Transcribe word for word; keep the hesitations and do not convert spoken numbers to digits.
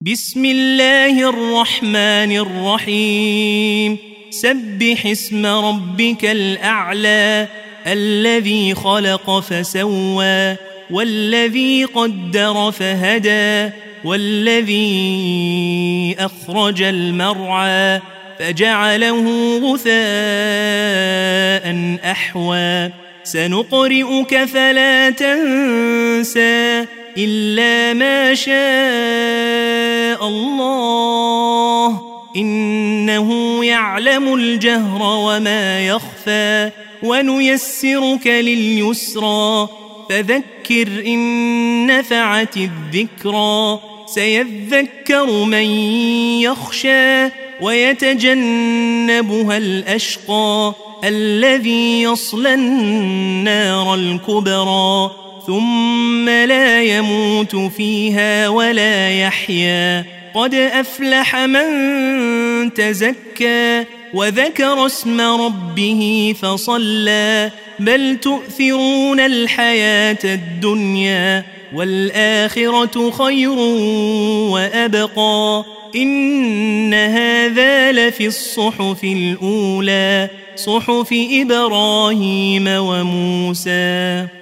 بسم الله الرحمن الرحيم سبح اسم ربك الأعلى الذي خلق فسوى والذي قدر فهدى والذي أخرج المرعى فجعله غثاء أحوى سنقرئك فلا تنسى إلا ما شاء الله إنه يعلم الجهر وما يخفى ونيسرك لليسرى فذكر إن نفعت الذكرى سيذكر من يخشى ويتجنبها الأشقى الذي يصلى النار الكبرى ثم لا يموت فيها ولا يحيا قد أفلح من تزكى وذكر اسم ربه فصلى بل تؤثرون الحياة الدنيا والآخرة خير وأبقى إن هذا لفي الصحف الأولى صحف إبراهيم وموسى.